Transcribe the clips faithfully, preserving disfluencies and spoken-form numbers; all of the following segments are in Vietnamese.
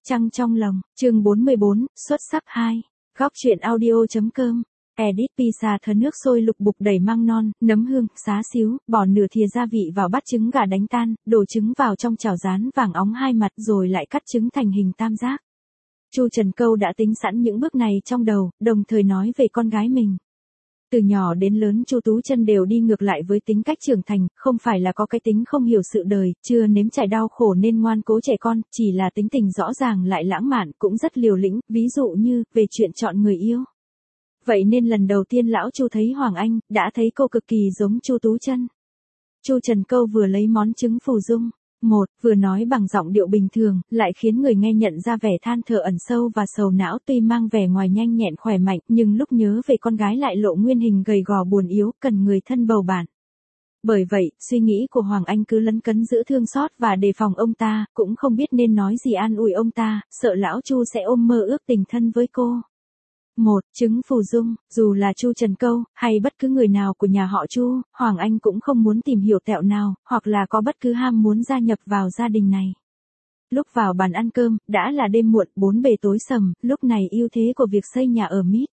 Trăng trong lòng, chương bốn mươi bốn, xuất sắc hai. Góc truyện audio.com. Edit pizza thớ nước sôi lục bục đầy măng non, nấm hương, xá xíu, bỏ nửa thìa gia vị vào bát trứng gà đánh tan, đổ trứng vào trong chảo rán vàng óng hai mặt rồi lại cắt trứng thành hình tam giác. Chu Trần Câu đã tính sẵn những bước này trong đầu, đồng thời nói về con gái mình. Từ nhỏ đến lớn Chu Tú Chân đều đi ngược lại với tính cách trưởng thành, không phải là có cái tính không hiểu sự đời, chưa nếm trải đau khổ nên ngoan cố trẻ con, chỉ là tính tình rõ ràng lại lãng mạn, cũng rất liều lĩnh, ví dụ như, về chuyện chọn người yêu. Vậy nên lần đầu tiên lão Chu thấy Hoàng Anh, đã thấy cô cực kỳ giống Chu Tú Chân. Chu Trần Câu vừa lấy món trứng phù dung. Một, vừa nói bằng giọng điệu bình thường, lại khiến người nghe nhận ra vẻ than thở ẩn sâu và sầu não, tuy mang vẻ ngoài nhanh nhẹn khỏe mạnh, nhưng lúc nhớ về con gái lại lộ nguyên hình gầy gò buồn yếu, cần người thân bầu bạn. Bởi vậy, suy nghĩ của Hoàng Anh cứ lấn cấn giữ thương xót và đề phòng ông ta, cũng không biết nên nói gì an ủi ông ta, sợ lão Chu sẽ ôm mơ ước tình thân với cô. Một, trứng phù dung, dù là Chu Trần Câu, hay bất cứ người nào của nhà họ Chu, Hoàng Anh cũng không muốn tìm hiểu tẹo nào, hoặc là có bất cứ ham muốn gia nhập vào gia đình này. Lúc vào bàn ăn cơm, đã là đêm muộn, bốn bề tối sầm, lúc này ưu thế của việc xây nhà ở mid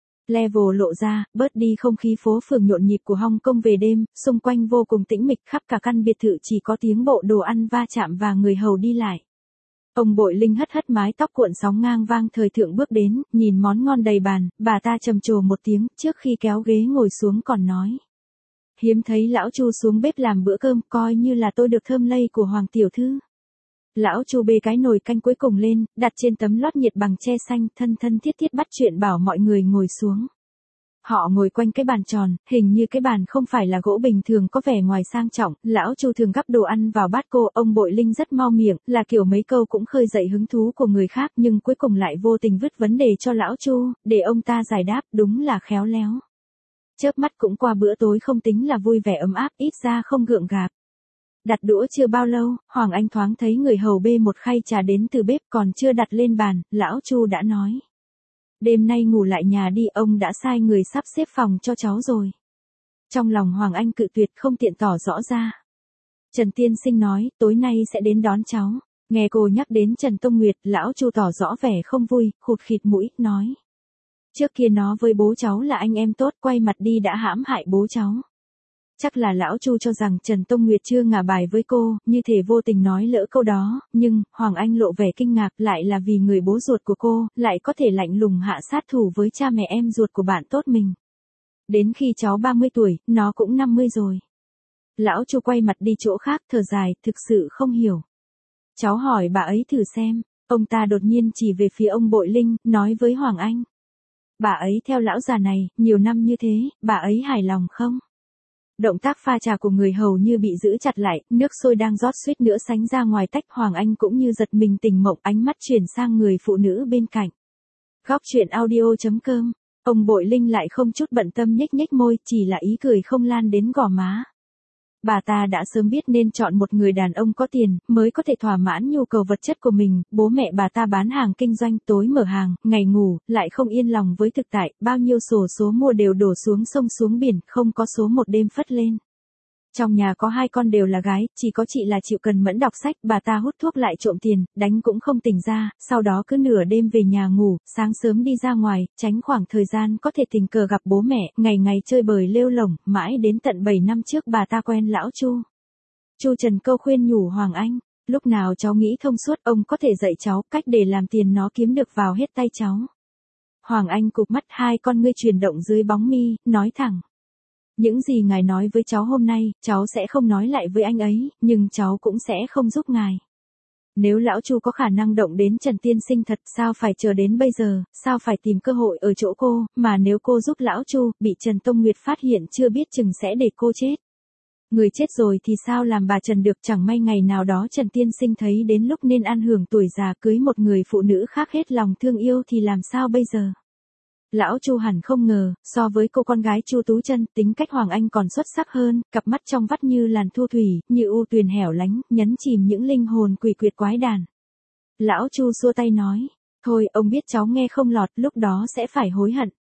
level lộ ra, bớt đi không khí phố phường nhộn nhịp của Hong Kong về đêm, xung quanh vô cùng tĩnh mịch, khắp cả căn biệt thự chỉ có tiếng bộ đồ ăn va chạm và người hầu đi lại. Ông Bội Linh hất hất mái tóc cuộn sóng ngang vang thời thượng bước đến, nhìn món ngon đầy bàn, bà ta trầm trồ một tiếng, trước khi kéo ghế ngồi xuống còn nói. Hiếm thấy lão Chu xuống bếp làm bữa cơm, coi như là tôi được thơm lây của Hoàng tiểu thư. Lão Chu bê cái nồi canh cuối cùng lên, đặt trên tấm lót nhiệt bằng tre xanh, thân thân thiết thiết bắt chuyện bảo mọi người ngồi xuống. Họ ngồi quanh cái bàn tròn, hình như cái bàn không phải là gỗ bình thường có vẻ ngoài sang trọng, lão Chu thường gắp đồ ăn vào bát cô, ông Bội Linh rất mau miệng, là kiểu mấy câu cũng khơi dậy hứng thú của người khác nhưng cuối cùng lại vô tình vứt vấn đề cho lão Chu, để ông ta giải đáp, đúng là khéo léo. Chớp mắt cũng qua bữa tối không tính là vui vẻ ấm áp, ít ra không gượng gạc. Đặt đũa chưa bao lâu, Hoàng Anh thoáng thấy người hầu bê một khay trà đến từ bếp còn chưa đặt lên bàn, lão Chu đã nói. Đêm nay ngủ lại nhà đi, ông đã sai người sắp xếp phòng cho cháu rồi. Trong lòng Hoàng Anh cự tuyệt không tiện tỏ rõ ra. Trần Tiên Sinh nói, tối nay sẽ đến đón cháu. Nghe cô nhắc đến Trần Tông Nguyệt, lão Chu tỏ rõ vẻ không vui, khụt khịt mũi, nói. Trước kia nó với bố cháu là anh em tốt, quay mặt đi đã hãm hại bố cháu. Chắc là lão Chu cho rằng Trần Tông Nguyệt chưa ngả bài với cô, như thể vô tình nói lỡ câu đó, nhưng, Hoàng Anh lộ vẻ kinh ngạc, lại là vì người bố ruột của cô, lại có thể lạnh lùng hạ sát thủ với cha mẹ em ruột của bạn tốt mình. Đến khi cháu ba mươi tuổi, nó cũng năm mươi rồi. Lão Chu quay mặt đi chỗ khác, thở dài, thực sự không hiểu. Cháu hỏi bà ấy thử xem, ông ta đột nhiên chỉ về phía ông Bội Linh, nói với Hoàng Anh. Bà ấy theo lão già này, nhiều năm như thế, bà ấy hài lòng không? Động tác pha trà của người hầu như bị giữ chặt lại, nước sôi đang rót suýt nữa sánh ra ngoài tách, Hoàng Anh cũng như giật mình tỉnh mộng, ánh mắt chuyển sang người phụ nữ bên cạnh. Góc truyện audio.com. Ông Bội Linh lại không chút bận tâm nhếch nhếch môi, chỉ là ý cười không lan đến gò má. Bà ta đã sớm biết nên chọn một người đàn ông có tiền, mới có thể thỏa mãn nhu cầu vật chất của mình, bố mẹ bà ta bán hàng kinh doanh, tối mở hàng, ngày ngủ, lại không yên lòng với thực tại, bao nhiêu sổ số mua đều đổ xuống sông xuống biển, không có số một đêm phất lên. Trong nhà có hai con đều là gái, chỉ có chị là chịu cần mẫn đọc sách, bà ta hút thuốc lại trộm tiền, đánh cũng không tỉnh ra, sau đó cứ nửa đêm về nhà ngủ, sáng sớm đi ra ngoài, tránh khoảng thời gian có thể tình cờ gặp bố mẹ, ngày ngày chơi bời lêu lổng, mãi đến tận bảy năm trước bà ta quen lão Chu. Chu Trần Câu khuyên nhủ Hoàng Anh, lúc nào cháu nghĩ thông suốt, ông có thể dạy cháu cách để làm tiền nó kiếm được vào hết tay cháu. Hoàng Anh cụp mắt, hai con ngươi chuyển động dưới bóng mi, nói thẳng. Những gì ngài nói với cháu hôm nay, cháu sẽ không nói lại với anh ấy, nhưng cháu cũng sẽ không giúp ngài. Nếu lão Chu có khả năng động đến Trần Tiên Sinh thật, sao phải chờ đến bây giờ, sao phải tìm cơ hội ở chỗ cô, mà nếu cô giúp lão Chu, bị Trần Tông Nguyệt phát hiện chưa biết chừng sẽ để cô chết. Người chết rồi thì sao làm bà Trần được, chẳng may ngày nào đó Trần Tiên Sinh thấy đến lúc nên ăn hưởng tuổi già cưới một người phụ nữ khác hết lòng thương yêu thì làm sao bây giờ? Lão Chu hẳn không ngờ, so với cô con gái Chu Tú Chân, tính cách Hoàng Anh còn xuất sắc hơn, cặp mắt trong vắt như làn thu thủy, như u tuyền hẻo lánh, nhấn chìm những linh hồn quỷ quyệt quái đản. Lão Chu xua tay nói, thôi, ông biết cháu nghe không lọt, lúc đó sẽ phải hối hận.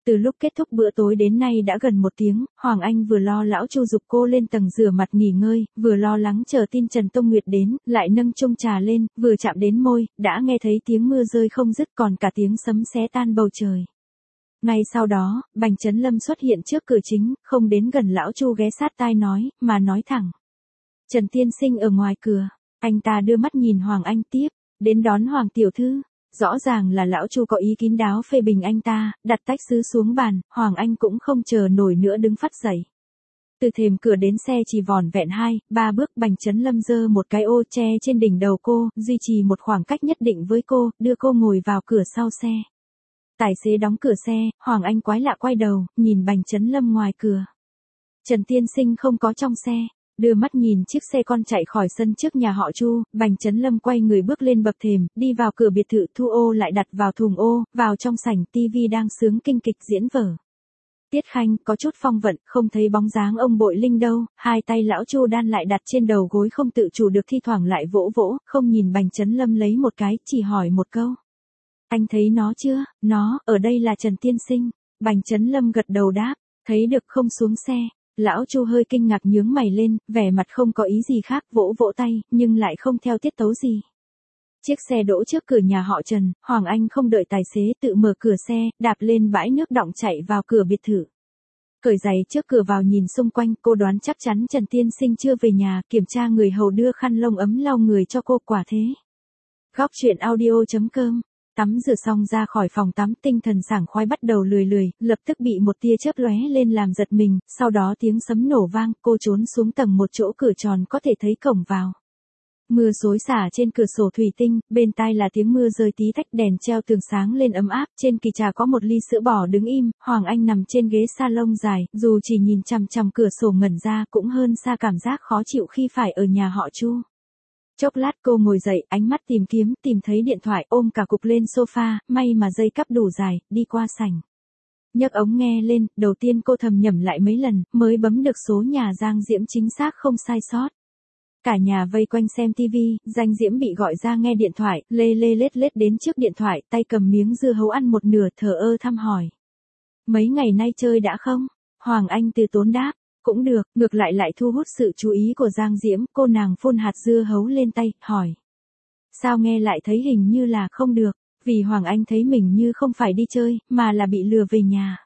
Từ lúc kết thúc bữa tối đến nay đã gần một tiếng, Hoàng Anh vừa lo lão Chu giục cô lên tầng rửa mặt nghỉ ngơi, vừa lo lắng chờ tin Trần Tông Nguyệt đến, lại nâng chung trà lên, vừa chạm đến môi, đã nghe thấy tiếng mưa rơi không dứt còn cả tiếng sấm xé tan bầu trời. Ngay sau đó, Bành Chấn Lâm xuất hiện trước cửa chính, không đến gần lão Chu ghé sát tai nói, mà nói thẳng. Trần tiên sinh ở ngoài cửa, anh ta đưa mắt nhìn Hoàng Anh tiếp, đến đón Hoàng tiểu thư. Rõ ràng là lão Chu có ý kín đáo phê bình anh ta, đặt tách sứ xuống bàn, Hoàng Anh cũng không chờ nổi nữa đứng phắt dậy. Từ thềm cửa đến xe chỉ vỏn vẹn hai, ba bước. Bành Chấn Lâm giơ một cái ô che trên đỉnh đầu cô, duy trì một khoảng cách nhất định với cô, đưa cô ngồi vào cửa sau xe. Tài xế đóng cửa xe, Hoàng Anh quái lạ quay đầu, nhìn Bành Chấn Lâm ngoài cửa. Trần tiên sinh không có trong xe. Đưa mắt nhìn chiếc xe con chạy khỏi sân trước nhà họ Chu, Bành Chấn Lâm quay người bước lên bậc thềm, đi vào cửa biệt thự thu ô lại đặt vào thùng ô, vào trong sảnh tivi đang sướng kinh kịch diễn vở. Tiết Khanh có chút phong vận, không thấy bóng dáng ông Bội Linh đâu, hai tay lão Chu đan lại đặt trên đầu gối không tự chủ được thi thoảng lại vỗ vỗ, không nhìn Bành Chấn Lâm lấy một cái, chỉ hỏi một câu. Anh thấy nó chưa? Nó, ở đây là Trần tiên sinh. Bành Chấn Lâm gật đầu đáp, thấy được không xuống xe. Lão Chu hơi kinh ngạc nhướng mày lên, vẻ mặt không có ý gì khác, vỗ vỗ tay, nhưng lại không theo tiết tấu gì. Chiếc xe đỗ trước cửa nhà họ Trần, Hoàng Anh không đợi tài xế tự mở cửa xe, đạp lên bãi nước đọng chạy vào cửa biệt thự. Cởi giày trước cửa vào nhìn xung quanh, cô đoán chắc chắn Trần tiên sinh chưa về nhà, kiểm tra người hầu đưa khăn lông ấm lau người cho cô, quả thế. Góc truyện audio chấm com. Tắm rửa xong ra khỏi phòng tắm, tinh thần sảng khoái bắt đầu lười lười, lập tức bị một tia chớp lóe lên làm giật mình, sau đó tiếng sấm nổ vang, cô trốn xuống tầng một chỗ cửa tròn có thể thấy cổng vào. Mưa xối xả trên cửa sổ thủy tinh, bên tai là tiếng mưa rơi tí tách, đèn treo tường sáng lên ấm áp, trên kỳ trà có một ly sữa bò đứng im, Hoàng Anh nằm trên ghế salon dài, dù chỉ nhìn chằm chằm cửa sổ ngẩn ra cũng hơn xa cảm giác khó chịu khi phải ở nhà họ Chu. Chốc lát cô ngồi dậy, ánh mắt tìm kiếm, tìm thấy điện thoại, ôm cả cục lên sofa, may mà dây cắp đủ dài, đi qua sảnh. Nhấc ống nghe lên, đầu tiên cô thầm nhẩm lại mấy lần, mới bấm được số nhà Giang Diễm chính xác không sai sót. Cả nhà vây quanh xem tivi, Giang Diễm bị gọi ra nghe điện thoại, lê lê lết lết đến trước điện thoại, tay cầm miếng dưa hấu ăn một nửa, thờ ơ thăm hỏi. Mấy ngày nay chơi đã không? Hoàng Anh từ tốn đáp. Cũng được, ngược lại lại thu hút sự chú ý của Giang Diễm, cô nàng phun hạt dưa hấu lên tay, hỏi. Sao nghe lại thấy hình như là không được, vì Hoàng Anh thấy mình như không phải đi chơi, mà là bị lừa về nhà.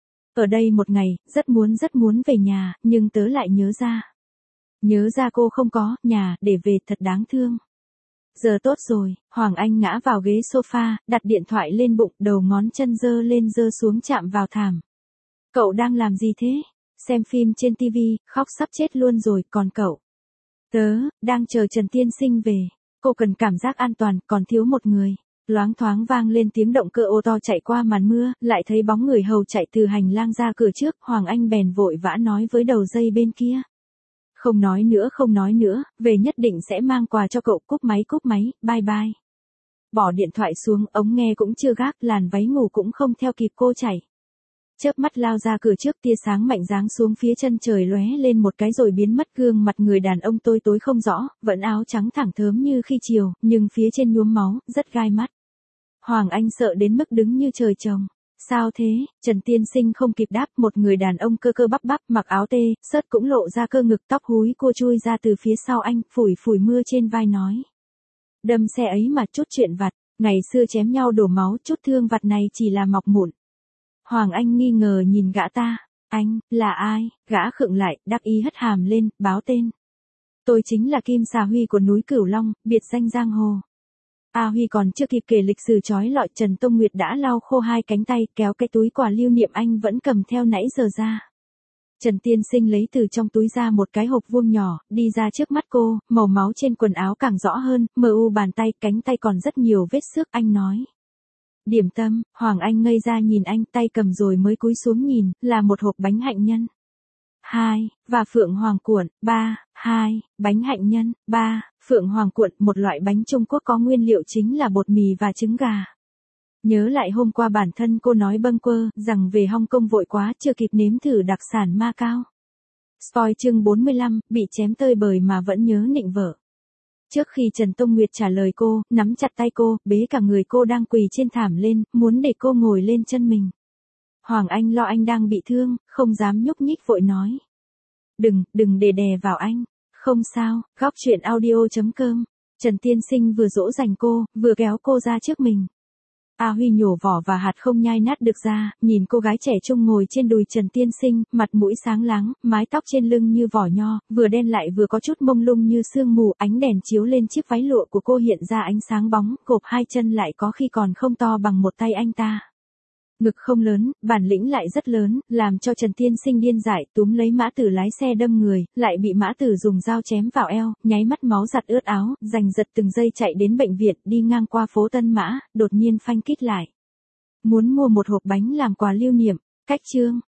Ở đây một ngày, rất muốn rất muốn về nhà, nhưng tớ lại nhớ ra. Nhớ ra cô không có, nhà, để về thật đáng thương. Giờ tốt rồi, Hoàng Anh ngã vào ghế sofa, đặt điện thoại lên bụng, đầu ngón chân dơ lên dơ xuống chạm vào thảm. Cậu đang làm gì thế? Xem phim trên tivi, khóc sắp chết luôn rồi, còn cậu? Tớ, đang chờ Trần tiên sinh về. Cô cần cảm giác an toàn, còn thiếu một người. Loáng thoáng vang lên tiếng động cơ ô tô chạy qua màn mưa, lại thấy bóng người hầu chạy từ hành lang ra cửa trước, Hoàng Anh bèn vội vã nói với đầu dây bên kia. Không nói nữa không nói nữa, về nhất định sẽ mang quà cho cậu, cúp máy cúp máy, bye bye. Bỏ điện thoại xuống, ống nghe cũng chưa gác, làn váy ngủ cũng không theo kịp cô chạy. Chớp mắt lao ra cửa trước, tia sáng mạnh giáng xuống phía chân trời lóe lên một cái rồi biến mất, gương mặt người đàn ông tối tối không rõ, vẫn áo trắng thẳng thớm như khi chiều, nhưng phía trên nhuốm máu, rất gai mắt. Hoàng Anh sợ đến mức đứng như trời trồng. Sao thế? Trần tiên sinh không kịp đáp, một người đàn ông cơ cơ bắp bắp, mặc áo tê, sớt cũng lộ ra cơ ngực, tóc húi cua chui ra từ phía sau anh, phủi phủi mưa trên vai nói. Đâm xe ấy mà chút chuyện vặt, ngày xưa chém nhau đổ máu, chút thương vặt này chỉ là mọc mụn. Hoàng Anh nghi ngờ nhìn gã ta, anh, là ai? Gã khựng lại, đắc ý hất hàm lên, báo tên. Tôi chính là Kim Xà Huy của núi Cửu Long, biệt danh giang hồ. A Huy còn chưa kịp kể lịch sử chói lọi, Trần Tông Nguyệt đã lau khô hai cánh tay, kéo cái túi quà lưu niệm anh vẫn cầm theo nãy giờ ra. Trần tiên sinh lấy từ trong túi ra một cái hộp vuông nhỏ, đi ra trước mắt cô, màu máu trên quần áo càng rõ hơn, mờ u bàn tay, cánh tay còn rất nhiều vết xước, anh nói. Điểm tâm, Hoàng Anh ngây ra nhìn anh, tay cầm rồi mới cúi xuống nhìn, là một hộp bánh hạnh nhân. Hai, và phượng hoàng cuộn, ba, hai, bánh hạnh nhân, ba, phượng hoàng cuộn, một loại bánh Trung Quốc có nguyên liệu chính là bột mì và trứng gà. Nhớ lại hôm qua bản thân cô nói bâng quơ, rằng về Hong Kong vội quá, chưa kịp nếm thử đặc sản Macau. Spoil chương bốn mươi lăm, bị chém tơi bời mà vẫn nhớ nịnh vợ. Trước khi Trần Tông Nguyệt trả lời cô, nắm chặt tay cô, bế cả người cô đang quỳ trên thảm lên, muốn để cô ngồi lên chân mình. Hoàng Anh lo anh đang bị thương, không dám nhúc nhích vội nói. Đừng, đừng để đè vào anh. Không sao, góc chuyện audio.com. Trần Tiên Sinh vừa dỗ dành cô, vừa kéo cô ra trước mình. A Huy nhổ vỏ và hạt không nhai nát được ra, nhìn cô gái trẻ trung ngồi trên đùi Trần Tiên Sinh, mặt mũi sáng láng, mái tóc trên lưng như vỏ nho, vừa đen lại vừa có chút mông lung như sương mù, ánh đèn chiếu lên chiếc váy lụa của cô hiện ra ánh sáng bóng, cộp hai chân lại có khi còn không to bằng một tay anh ta. Ngực không lớn, bản lĩnh lại rất lớn, làm cho Trần Tiên Sinh điên dại, túm lấy Mã Tử lái xe đâm người, lại bị Mã Tử dùng dao chém vào eo, nháy mắt máu giặt ướt áo, giành giật từng giây chạy đến bệnh viện, đi ngang qua phố Tân Mã, đột nhiên phanh kít lại. Muốn mua một hộp bánh làm quà lưu niệm, cách chương.